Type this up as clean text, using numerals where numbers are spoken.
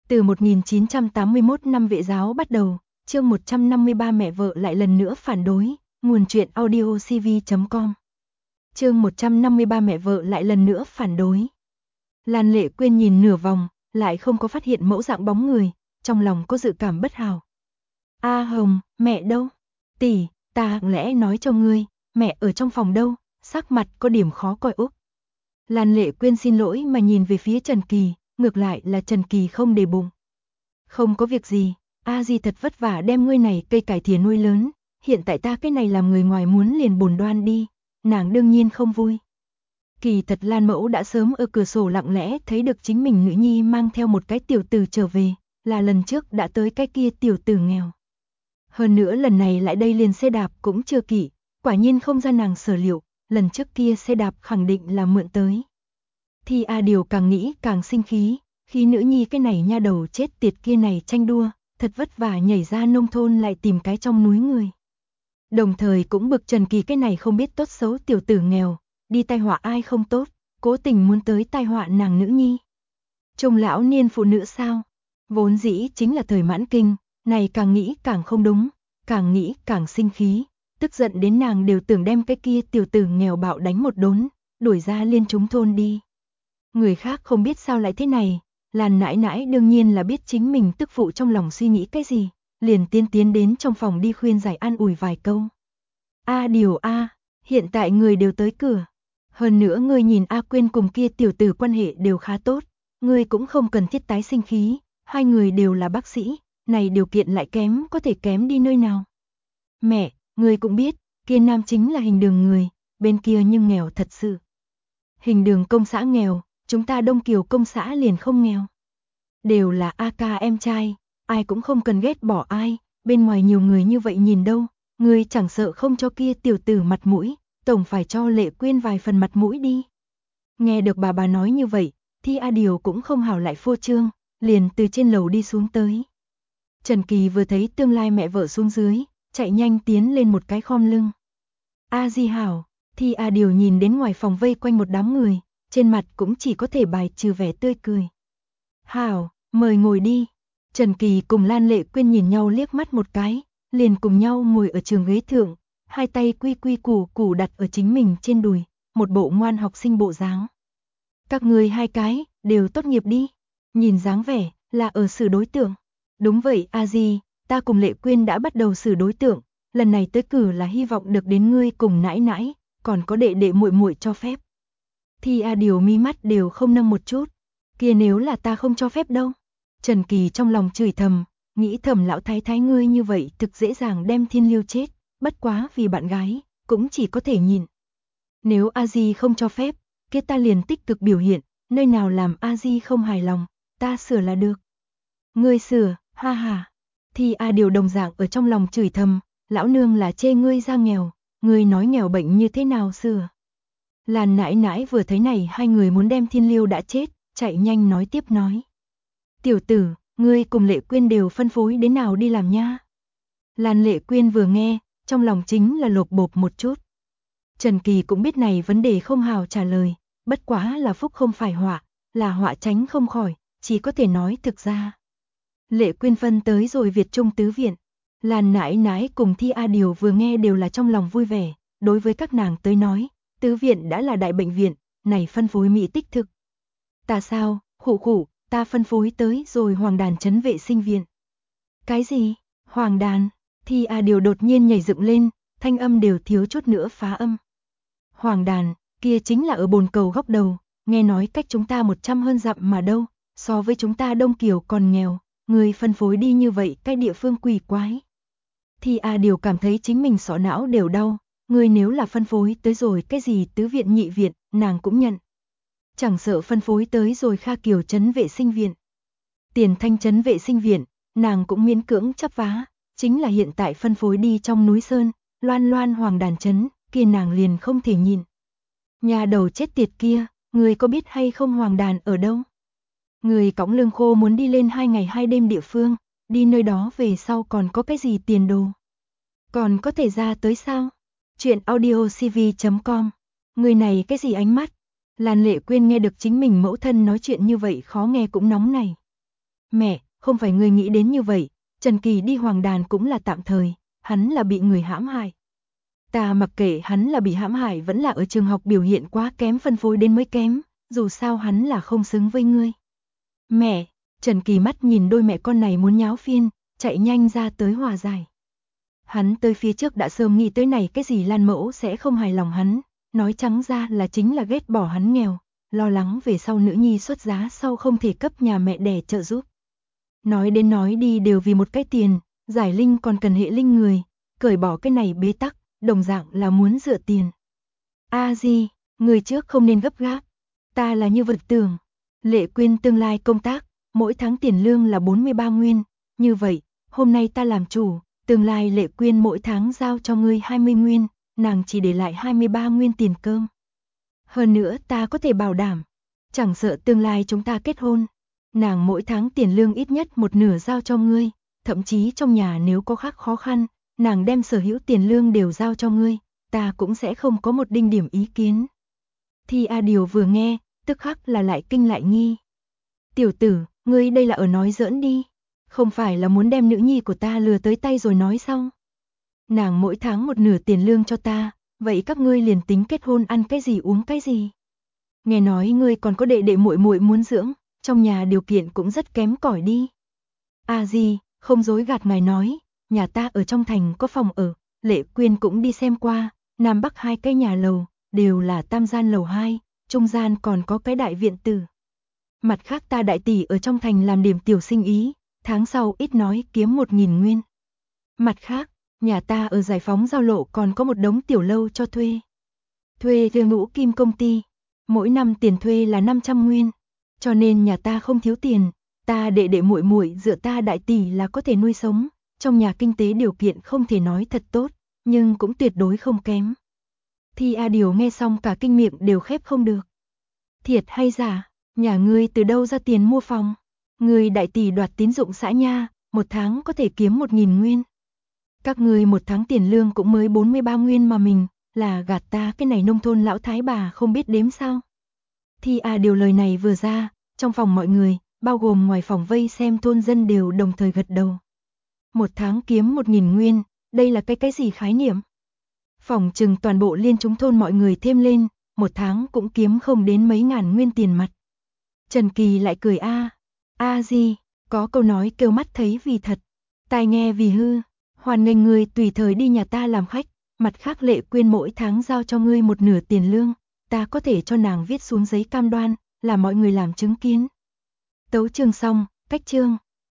Từ 1981 năm Vệ giáo bắt đầu, chương 153 mẹ vợ lại lần nữa phản đối, nguồn truyện audiocv.com. Chương 153 mẹ vợ lại lần nữa phản đối. Lan Lệ Quyên nhìn nửa vòng, lại không có phát hiện mẫu dạng bóng người, trong lòng có dự cảm bất hảo. A Hồng, mẹ đâu? Tỷ, ta hạng lẽ nói cho ngươi, mẹ ở trong phòng đâu? Sắc mặt có điểm khó coi úc. Lan Lệ Quyên xin lỗi mà nhìn về phía Trần Kỳ, ngược lại là Trần Kỳ không để bụng. Không có việc gì, A Di thật vất vả đem ngươi này cây cải thìa nuôi lớn, hiện tại ta cái này làm người ngoài muốn liền bồn đoan đi, nàng đương nhiên không vui. Kỳ thật Lan Mẫu đã sớm ở cửa sổ lặng lẽ thấy được chính mình nữ nhi mang theo một cái tiểu tử trở về, là lần trước đã tới cái kia tiểu tử nghèo. Hơn nữa lần này lại đây liền xe đạp cũng chưa kỹ, quả nhiên không ra nàng sở liệu, lần trước kia xe đạp khẳng định là mượn tới. Thì A Điều càng nghĩ càng sinh khí, khi nữ nhi cái này nha đầu chết tiệt kia này tranh đua, thật vất vả nhảy ra nông thôn lại tìm cái trong núi người. Đồng thời cũng bực Trần Kỳ cái này không biết tốt xấu tiểu tử nghèo, đi tai họa ai không tốt, cố tình muốn tới tai họa nàng nữ nhi. Trông lão niên phụ nữ sao? Vốn dĩ chính là thời mãn kinh, này càng nghĩ càng không đúng, càng nghĩ càng sinh khí, tức giận đến nàng đều tưởng đem cái kia tiểu tử nghèo bạo đánh một đốn, đuổi ra liên chúng thôn đi. Người khác không biết sao lại thế này, Lan nãi nãi đương nhiên là biết chính mình tức phụ trong lòng suy nghĩ cái gì, liền tiến đến trong phòng đi khuyên giải an ủi vài câu. A Điều a, hiện tại người đều tới cửa. Hơn nữa ngươi nhìn A Quyên cùng kia tiểu tử quan hệ đều khá tốt, ngươi cũng không cần thiết tái sinh khí, hai người đều là bác sĩ, này điều kiện lại kém có thể kém đi nơi nào. Mẹ, ngươi cũng biết, kia nam chính là Hình Đường người, bên kia nhưng nghèo thật sự. Hình Đường công xã nghèo, chúng ta Đông Kiều công xã liền không nghèo. Đều là A ca em trai, ai cũng không cần ghét bỏ ai, bên ngoài nhiều người như vậy nhìn đâu, ngươi chẳng sợ không cho kia tiểu tử mặt mũi, tổng phải cho Lệ Quyên vài phần mặt mũi đi. Nghe được bà nói như vậy, thì A Điều cũng không hảo lại phô trương, liền từ trên lầu đi xuống tới. Trần Kỳ vừa thấy tương lai mẹ vợ xuống dưới, chạy nhanh tiến lên một cái khom lưng. A Di hảo, thì A Điều nhìn đến ngoài phòng vây quanh một đám người, trên mặt cũng chỉ có thể bài trừ vẻ tươi cười. Hảo, mời ngồi đi. Trần Kỳ cùng Lan Lệ Quyên nhìn nhau liếc mắt một cái, liền cùng nhau ngồi ở trường ghế thượng, hai tay quy quy củ củ đặt ở chính mình trên đùi, một bộ ngoan học sinh bộ dáng. Các người hai cái, đều tốt nghiệp đi. Nhìn dáng vẻ, là ở xử đối tượng. Đúng vậy A Di, ta cùng Lệ Quyên đã bắt đầu xử đối tượng, lần này tới cử là hy vọng được đến ngươi cùng nãi nãi, còn có đệ đệ muội muội cho phép. Thì A Điều mi mắt đều không nâng một chút, kia nếu là ta không cho phép đâu. Trần Kỳ trong lòng chửi thầm, nghĩ thầm lão thái thái ngươi như vậy thực dễ dàng đem Thiên Lưu chết, bất quá vì bạn gái, cũng chỉ có thể nhìn. Nếu A Di không cho phép, kia ta liền tích cực biểu hiện, nơi nào làm A Di không hài lòng, ta sửa là được. Ngươi sửa, ha ha. Thì A Điều đồng dạng ở trong lòng chửi thầm, lão nương là chê ngươi ra nghèo, ngươi nói nghèo bệnh như thế nào sửa. Lan nãi nãi vừa thấy này hai người muốn đem Thiên Lưu đã chết, chạy nhanh nói tiếp nói. Tiểu tử, ngươi cùng Lệ Quyên đều phân phối đến nào đi làm nha. Lan Lệ Quyên vừa nghe, trong lòng chính là lột bột một chút. Trần Kỳ cũng biết này vấn đề không hào trả lời, bất quá là phúc không phải họa, là họa tránh không khỏi, chỉ có thể nói thực ra. Lệ Quyên phân tới rồi Việt Trung Tứ Viện, Lan nãi nãi cùng Thi A Điều vừa nghe đều là trong lòng vui vẻ, đối với các nàng tới nói, Tứ Viện đã là đại bệnh viện, này phân phối mỹ tích thực. Ta sao, khụ, ta phân phối tới rồi Hoàng Đàn trấn vệ sinh viện. Cái gì? Hoàng Đàn? Thi A Điều đột nhiên nhảy dựng lên, thanh âm đều thiếu chút nữa phá âm. Hoàng Đàn, kia chính là ở bồn cầu góc đầu, nghe nói cách chúng ta 100 hơn dặm mà đâu, so với chúng ta Đông Kiều còn nghèo, người phân phối đi như vậy cái địa phương quỷ quái. Thì A Điều cảm thấy chính mình sọ não đều đau, người nếu là phân phối tới rồi cái gì tứ viện nhị viện, nàng cũng nhận. Chẳng sợ phân phối tới rồi Kha Kiều trấn vệ sinh viện. Tiền Thanh trấn vệ sinh viện, nàng cũng miễn cưỡng chấp vá, chính là hiện tại phân phối đi trong núi Sơn, Loan Hoàng Đàn trấn, kia nàng liền không thể nhìn. Nhà đầu chết tiệt kia, người có biết hay không Hoàng Đàn ở đâu? Người cõng lương khô muốn đi lên 2 ngày 2 đêm địa phương, đi nơi đó về sau còn có cái gì tiền đồ? Còn có thể ra tới sao? Chuyện audiocv.com. Người này cái gì ánh mắt? Lan Lệ Quyên nghe được chính mình mẫu thân nói chuyện như vậy khó nghe cũng nóng này. Mẹ, không phải ngươi nghĩ đến như vậy, Trần Kỳ đi hoàng đàn cũng là tạm thời, hắn là bị người hãm hại. Ta mặc kệ hắn là bị hãm hại vẫn là ở trường học biểu hiện quá kém phân phối đến mới kém, dù sao hắn là không xứng với ngươi. Mẹ, Trần Kỳ mắt nhìn đôi mẹ con này muốn nháo phiên, chạy nhanh ra tới hòa giải. Hắn tới phía trước đã sớm nghĩ tới này cái gì Lan mẫu sẽ không hài lòng hắn, nói trắng ra là chính là ghét bỏ hắn nghèo, lo lắng về sau nữ nhi xuất giá sau không thể cấp nhà mẹ đẻ trợ giúp. Nói đến nói đi đều vì một cái tiền, giải linh còn cần hệ linh người, cởi bỏ cái này bế tắc, đồng dạng là muốn dựa tiền. A Di, người trước không nên gấp gáp, ta là như vật tưởng. Lệ Quyên tương lai công tác, mỗi tháng tiền lương là 43 nguyên, như vậy, hôm nay ta làm chủ, tương lai Lệ Quyên mỗi tháng giao cho ngươi 20 nguyên, nàng chỉ để lại 23 nguyên tiền cơm. Hơn nữa ta có thể bảo đảm, chẳng sợ tương lai chúng ta kết hôn, nàng mỗi tháng tiền lương ít nhất một nửa giao cho ngươi, thậm chí trong nhà nếu có khác khó khăn, nàng đem sở hữu tiền lương đều giao cho ngươi, ta cũng sẽ không có một đinh điểm ý kiến. Thi A Điều vừa nghe, tức khắc là lại kinh lại nghi. Tiểu tử, ngươi đây là ở nói giỡn đi, không phải là muốn đem nữ nhi của ta lừa tới tay rồi nói xong. Nàng mỗi tháng một nửa tiền lương cho ta, vậy các ngươi liền tính kết hôn ăn cái gì uống cái gì. Nghe nói ngươi còn có đệ đệ muội muội muốn dưỡng, trong nhà điều kiện cũng rất kém cỏi đi. A Di, không dối gạt ngài nói, nhà ta ở trong thành có phòng ở, Lệ Quyên cũng đi xem qua, Nam Bắc hai cái nhà lầu, đều là tam gian lầu 2, trung gian còn có cái đại viện tử. Mặt khác ta đại tỷ ở trong thành làm điểm tiểu sinh ý, tháng sau ít nói kiếm 1.000 nguyên. Mặt khác, nhà ta ở giải phóng giao lộ còn có một đống tiểu lâu cho thuê. Thuê theo Ngũ Kim công ty, mỗi năm tiền thuê là 500 nguyên, cho nên nhà ta không thiếu tiền, ta đệ đệ muội muội dựa ta đại tỷ là có thể nuôi sống, trong nhà kinh tế điều kiện không thể nói thật tốt, nhưng cũng tuyệt đối không kém. Thi A Điều nghe xong cả kinh miệng đều khép không được. Thiệt hay giả, nhà ngươi từ đâu ra tiền mua phòng? Ngươi đại tỷ đoạt tín dụng xã nha, một tháng có thể kiếm 1.000 nguyên. Các ngươi một tháng tiền lương cũng mới 43 nguyên mà mình, là gạt ta cái này nông thôn lão thái bà không biết đếm sao. Thi A Điều lời này vừa ra, trong phòng mọi người, bao gồm ngoài phòng vây xem thôn dân đều đồng thời gật đầu. Một tháng kiếm 1.000 nguyên, đây là cái gì khái niệm? Phòng chừng toàn bộ liên chúng thôn mọi người thêm lên, một tháng cũng kiếm không đến mấy ngàn nguyên tiền mặt. Trần Kỳ lại cười A Di, có câu nói kêu mắt thấy vì thật, tai nghe vì hư, hoan nghênh ngươi tùy thời đi nhà ta làm khách, mặt khác Lệ Quyên mỗi tháng giao cho ngươi một nửa tiền lương, ta có thể cho nàng viết xuống giấy cam đoan, là mọi người làm chứng kiến. Tấu chương xong, cách chương.